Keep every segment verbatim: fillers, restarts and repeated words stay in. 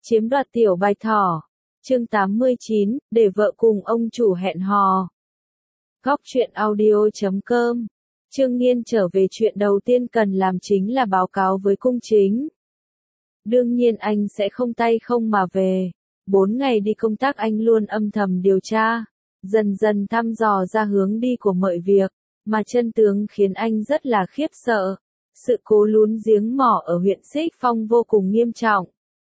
Chiếm đoạt tiểu bạch thỏ. Chương tám mươi chín, để vợ cùng ông chủ hẹn hò. Góc truyện audio chấm com. Trương Nghiên trở về, chuyện đầu tiên cần làm chính là báo cáo với cung chính. Đương nhiên anh sẽ không tay không mà về. Bốn ngày đi công tác anh luôn âm thầm điều tra, dần dần thăm dò ra hướng đi của mọi việc, mà chân tướng khiến anh rất là khiếp sợ. Sự cố lún giếng mỏ ở huyện Xích Phong vô cùng nghiêm trọng.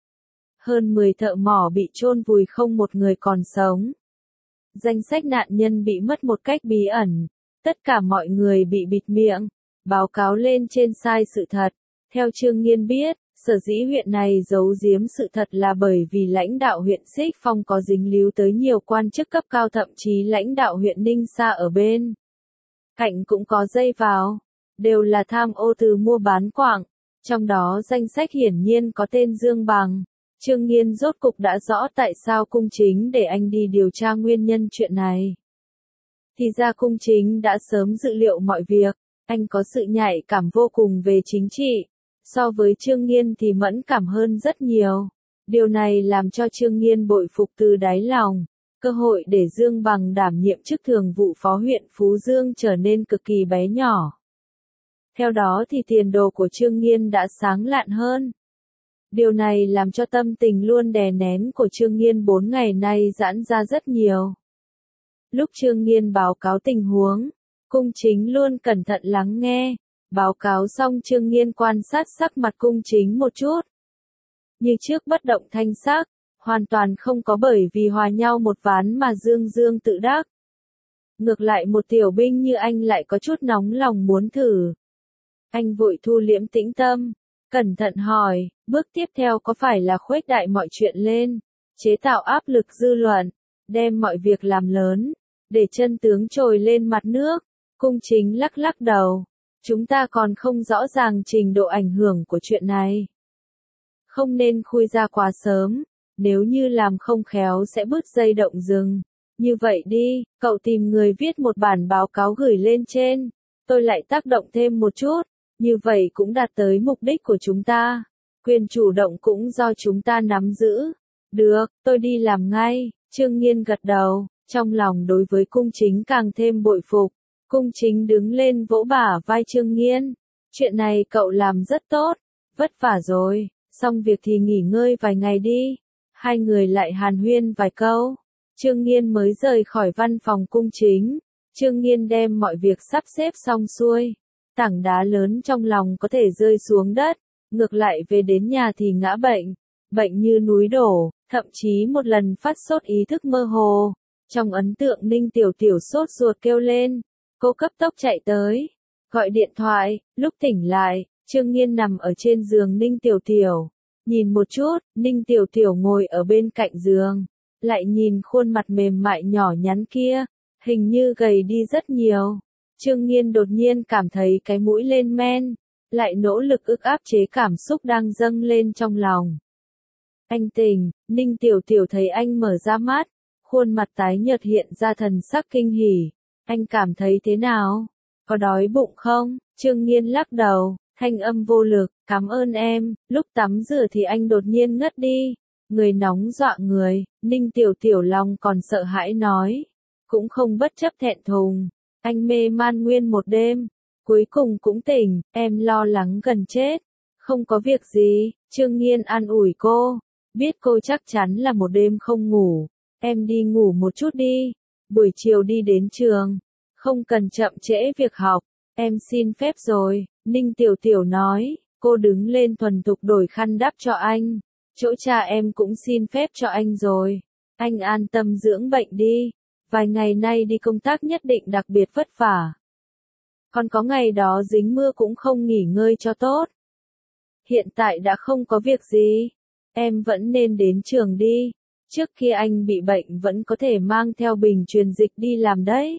Hơn mười thợ mỏ bị chôn vùi, không một người còn sống. Danh sách nạn nhân bị mất một cách bí ẩn. Tất cả mọi người bị bịt miệng. Báo cáo lên trên sai sự thật. Theo Trương Nghiên biết, sở dĩ huyện này giấu giếm sự thật là bởi vì lãnh đạo huyện Xích Phong có dính líu tới nhiều quan chức cấp cao, thậm chí lãnh đạo huyện Ninh Sa ở bên cạnh cũng có dây vào. Đều là tham ô từ mua bán quặng. Trong đó danh sách hiển nhiên có tên Dương Bằng. Trương Nghiên rốt cục đã rõ tại sao cung chính để anh đi điều tra nguyên nhân chuyện này. Thì ra cung chính đã sớm dự liệu mọi việc, anh có sự nhạy cảm vô cùng về chính trị. So với Trương Nghiên thì mẫn cảm hơn rất nhiều. Điều này làm cho Trương Nghiên bội phục từ đáy lòng. Cơ hội để Dương Bằng đảm nhiệm chức thường vụ phó huyện Phú Dương trở nên cực kỳ bé nhỏ. Theo đó thì tiền đồ của Trương Nghiên đã sáng lạn hơn. Điều này làm cho tâm tình luôn đè nén của Trương Nghiên bốn ngày nay giãn ra rất nhiều. Lúc Trương Nghiên báo cáo tình huống, cung chính luôn cẩn thận lắng nghe. Báo cáo xong Trương Nghiên quan sát sắc mặt cung chính một chút. Như trước bất động thanh sắc, hoàn toàn không có bởi vì hòa nhau một ván mà dương dương tự đắc. Ngược lại một tiểu binh như anh lại có chút nóng lòng muốn thử. Anh vội thu liễm tĩnh tâm, cẩn thận hỏi, bước tiếp theo có phải là khuếch đại mọi chuyện lên, chế tạo áp lực dư luận, đem mọi việc làm lớn, để chân tướng trồi lên mặt nước? Cung chính lắc lắc đầu. Chúng ta còn không rõ ràng trình độ ảnh hưởng của chuyện này. Không nên khui ra quá sớm, nếu như làm không khéo sẽ bứt dây động rừng. Như vậy đi, cậu tìm người viết một bản báo cáo gửi lên trên, tôi lại tác động thêm một chút, như vậy cũng đạt tới mục đích của chúng ta. Quyền chủ động cũng do chúng ta nắm giữ. Được, tôi đi làm ngay. Trương Nghiên gật đầu, trong lòng đối với cung chính càng thêm bội phục. Cung chính đứng lên vỗ bả vai Trương Nghiên. Chuyện này cậu làm rất tốt, vất vả rồi, xong việc thì nghỉ ngơi vài ngày đi. Hai người lại hàn huyên vài câu. Trương Nghiên mới rời khỏi văn phòng cung chính. Trương Nghiên đem mọi việc sắp xếp xong xuôi. Tảng đá lớn trong lòng có thể rơi xuống đất, ngược lại về đến nhà thì ngã bệnh. Bệnh như núi đổ, thậm chí một lần phát sốt ý thức mơ hồ. Trong ấn tượng Ninh Tiểu Tiểu sốt ruột kêu lên. Cô cấp tốc chạy tới, gọi điện thoại. Lúc tỉnh lại, Trương Nghiên nằm ở trên giường Ninh Tiểu Tiểu. Nhìn một chút, Ninh Tiểu Tiểu ngồi ở bên cạnh giường. Lại nhìn khuôn mặt mềm mại nhỏ nhắn kia, hình như gầy đi rất nhiều. Trương Nghiên đột nhiên cảm thấy cái mũi lên men, lại nỗ lực ức áp chế cảm xúc đang dâng lên trong lòng. Anh tỉnh, Ninh Tiểu Tiểu thấy anh mở ra mắt, khuôn mặt tái nhợt hiện ra thần sắc kinh hỉ. Anh cảm thấy thế nào? Có đói bụng không? Trương Nghiên lắc đầu, thanh âm vô lực, cảm ơn em. Lúc tắm rửa thì anh đột nhiên ngất đi. Người nóng dọa người, Ninh Tiểu Tiểu lòng còn sợ hãi nói. Cũng không bất chấp thẹn thùng. Anh mê man nguyên một đêm. Cuối cùng cũng tỉnh, em lo lắng gần chết. Không có việc gì, Trương Nghiên an ủi cô. Biết cô chắc chắn là một đêm không ngủ. Em đi ngủ một chút đi. Buổi chiều đi đến trường. Không cần chậm trễ việc học. Em xin phép rồi, Ninh Tiểu Tiểu nói. Cô đứng lên thuần thục đổi khăn đắp cho anh. Chỗ cha em cũng xin phép cho anh rồi. Anh an tâm dưỡng bệnh đi. Vài ngày nay đi công tác nhất định đặc biệt vất vả. Còn có ngày đó dính mưa cũng không nghỉ ngơi cho tốt. Hiện tại đã không có việc gì. Em vẫn nên đến trường đi. Trước khi anh bị bệnh vẫn có thể mang theo bình truyền dịch đi làm đấy.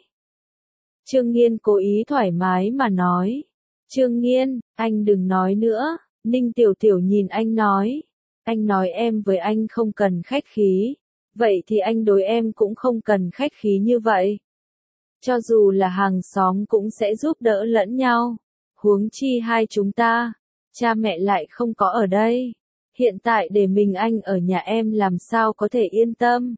Trương Nghiên cố ý thoải mái mà nói. Trương Nghiên, anh đừng nói nữa. Ninh Tiểu Tiểu nhìn anh nói. Anh nói em với anh không cần khách khí. Vậy thì anh đối em cũng không cần khách khí như vậy. Cho dù là hàng xóm cũng sẽ giúp đỡ lẫn nhau. Huống chi hai chúng ta. Cha mẹ lại không có ở đây. Hiện tại để mình anh ở nhà em làm sao có thể yên tâm.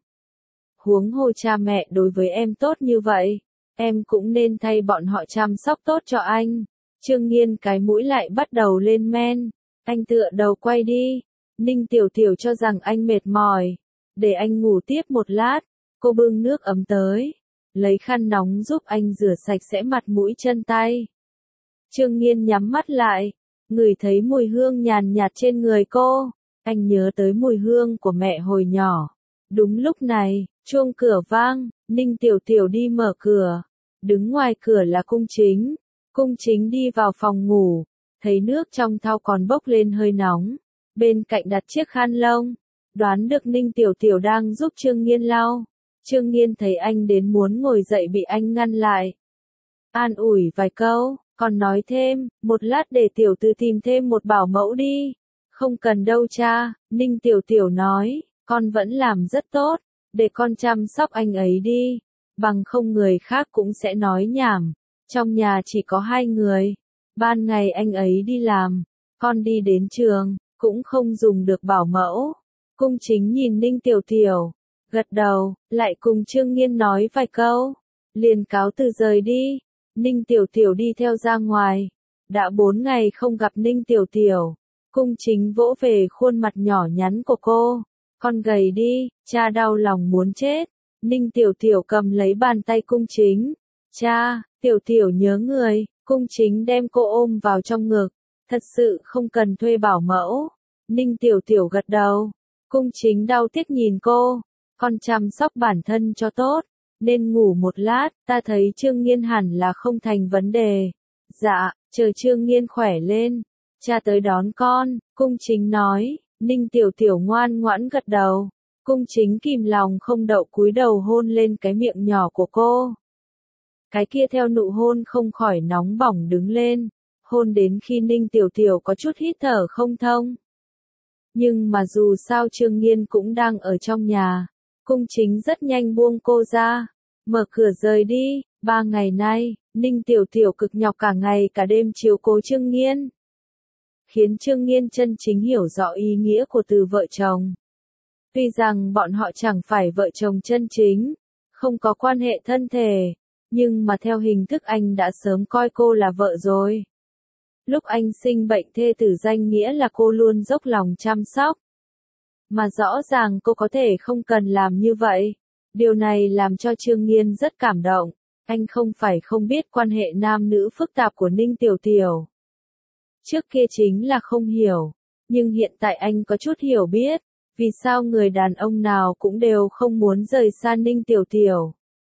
Huống hồ cha mẹ đối với em tốt như vậy, em cũng nên thay bọn họ chăm sóc tốt cho anh. Trương Nghiên cái mũi lại bắt đầu lên men. Anh tựa đầu quay đi. Ninh Tiểu Tiểu cho rằng anh mệt mỏi. Để anh ngủ tiếp một lát. Cô bưng nước ấm tới. Lấy khăn nóng giúp anh rửa sạch sẽ mặt mũi chân tay. Trương Nghiên nhắm mắt lại. Ngửi thấy mùi hương nhàn nhạt trên người cô. Anh nhớ tới mùi hương của mẹ hồi nhỏ. Đúng lúc này, chuông cửa vang. Ninh Tiểu Tiểu đi mở cửa. Đứng ngoài cửa là Cung Chính. Cung Chính đi vào phòng ngủ. Thấy nước trong thau còn bốc lên hơi nóng. Bên cạnh đặt chiếc khăn lông. Đoán được Ninh Tiểu Tiểu đang giúp Trương Nghiên lau. Trương Nghiên thấy anh đến muốn ngồi dậy bị anh ngăn lại. An ủi vài câu, còn nói thêm, một lát để Tiểu Tư tìm thêm một bảo mẫu đi. Không cần đâu cha, Ninh Tiểu Tiểu nói, con vẫn làm rất tốt, để con chăm sóc anh ấy đi. Bằng không người khác cũng sẽ nói nhảm. Trong nhà chỉ có hai người. Ban ngày anh ấy đi làm, con đi đến trường, cũng không dùng được bảo mẫu. Cung Chính nhìn Ninh Tiểu Tiểu, gật đầu, lại cùng Trương Nghiên nói vài câu, liền cáo từ rời đi. Ninh Tiểu Tiểu đi theo ra ngoài. Đã bốn ngày không gặp Ninh Tiểu Tiểu. Cung Chính vỗ về khuôn mặt nhỏ nhắn của cô. Con gầy đi, cha đau lòng muốn chết. Ninh Tiểu Tiểu cầm lấy bàn tay Cung Chính. Cha, Tiểu Tiểu nhớ người. Cung Chính đem cô ôm vào trong ngực. Thật sự không cần thuê bảo mẫu. Ninh Tiểu Tiểu gật đầu. Cung Chính đau tiếc nhìn cô. Con chăm sóc bản thân cho tốt. Nên ngủ một lát, ta thấy Trương Nghiên hẳn là không thành vấn đề. Dạ, chờ Trương Nghiên khỏe lên. Cha tới đón con, Cung Chính nói. Ninh Tiểu Tiểu ngoan ngoãn gật đầu. Cung Chính kìm lòng không đậu cúi đầu hôn lên cái miệng nhỏ của cô. Cái kia theo nụ hôn không khỏi nóng bỏng đứng lên. Hôn đến khi Ninh Tiểu Tiểu có chút hít thở không thông. Nhưng mà dù sao Trương Nghiên cũng đang ở trong nhà. Cung Chính rất nhanh buông cô ra. Mở cửa rời đi. Ba ngày nay, Ninh Tiểu Tiểu cực nhọc cả ngày cả đêm chiếu cố Trương Nghiên. Khiến Trương Nghiên chân chính hiểu rõ ý nghĩa của từ vợ chồng. Tuy rằng bọn họ chẳng phải vợ chồng chân chính, không có quan hệ thân thể, nhưng mà theo hình thức anh đã sớm coi cô là vợ rồi. Lúc anh sinh bệnh thê tử danh nghĩa là cô luôn dốc lòng chăm sóc. Mà rõ ràng cô có thể không cần làm như vậy. Điều này làm cho Trương Nghiên rất cảm động. Anh không phải không biết quan hệ nam nữ phức tạp của Ninh Tiểu Tiểu. Trước kia chính là không hiểu. Nhưng hiện tại anh có chút hiểu biết. Vì sao người đàn ông nào cũng đều không muốn rời xa Ninh Tiểu Tiểu.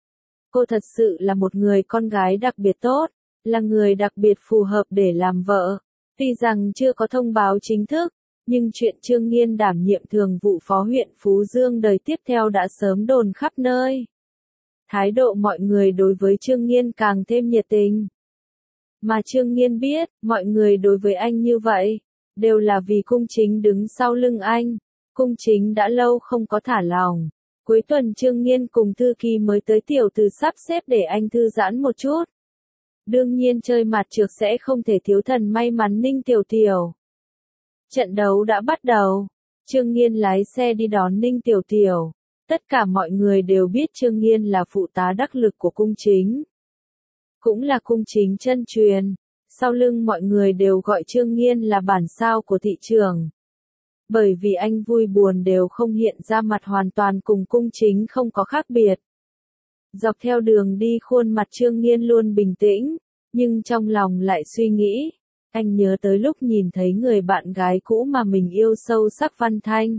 Cô thật sự là một người con gái đặc biệt tốt. Là người đặc biệt phù hợp để làm vợ. Tuy rằng chưa có thông báo chính thức. Nhưng chuyện Trương Nghiên đảm nhiệm thường vụ phó huyện Phú Dương đời tiếp theo đã sớm đồn khắp nơi. Thái độ mọi người đối với Trương Nghiên càng thêm nhiệt tình. Mà Trương Nghiên biết, mọi người đối với anh như vậy, đều là vì Cung Chính đứng sau lưng anh. Cung Chính đã lâu không có thả lòng. Cuối tuần Trương Nghiên cùng thư ký mới tới Tiểu Từ sắp xếp để anh thư giãn một chút. Đương nhiên chơi mặt trược sẽ không thể thiếu thần may mắn Ninh Tiểu Tiểu. Trận đấu đã bắt đầu. Trương Nghiên lái xe đi đón Ninh Tiểu Tiểu. Tất cả mọi người đều biết Trương Nghiên là phụ tá đắc lực của Cung Chính. Cũng là Cung Chính chân truyền. Sau lưng mọi người đều gọi Trương Nghiên là bản sao của thị trường. Bởi vì anh vui buồn đều không hiện ra mặt hoàn toàn cùng Cung Chính không có khác biệt. Dọc theo đường đi khuôn mặt Trương Nghiên luôn bình tĩnh, nhưng trong lòng lại suy nghĩ. Anh nhớ tới lúc nhìn thấy người bạn gái cũ mà mình yêu sâu sắc Văn Thanh.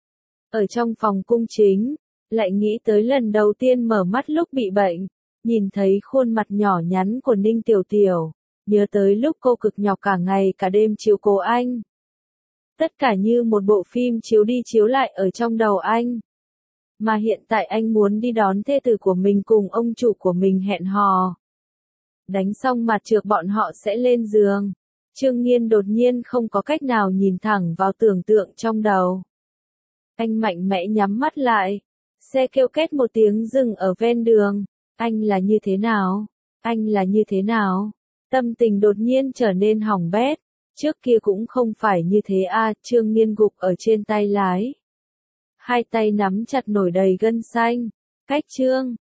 Ở trong phòng Cung Chính, lại nghĩ tới lần đầu tiên mở mắt lúc bị bệnh, nhìn thấy khuôn mặt nhỏ nhắn của Ninh Tiểu Tiểu, nhớ tới lúc cô cực nhọc cả ngày cả đêm chiếu cố anh. Tất cả như một bộ phim chiếu đi chiếu lại ở trong đầu anh. Mà hiện tại anh muốn đi đón thê tử của mình cùng ông chủ của mình hẹn hò. Đánh xong mặt trược bọn họ sẽ lên giường. Trương Nghiên đột nhiên không có cách nào nhìn thẳng vào tưởng tượng trong đầu. Anh mạnh mẽ nhắm mắt lại. Xe kêu két một tiếng dừng ở ven đường. Anh là như thế nào? Anh là như thế nào? Tâm tình đột nhiên trở nên hỏng bét. Trước kia cũng không phải như thế a, Trương Nghiên gục ở trên tay lái. Hai tay nắm chặt nổi đầy gân xanh. Cách Trương